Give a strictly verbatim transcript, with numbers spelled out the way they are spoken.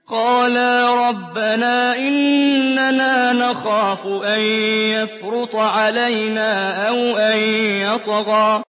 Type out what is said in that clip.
قَالَا رَبَّنَا إِنَّنَا نَخَافُ أَن يَفْرُطَ عَلَيْنَا أَوْ أَن يَطْغَىٰ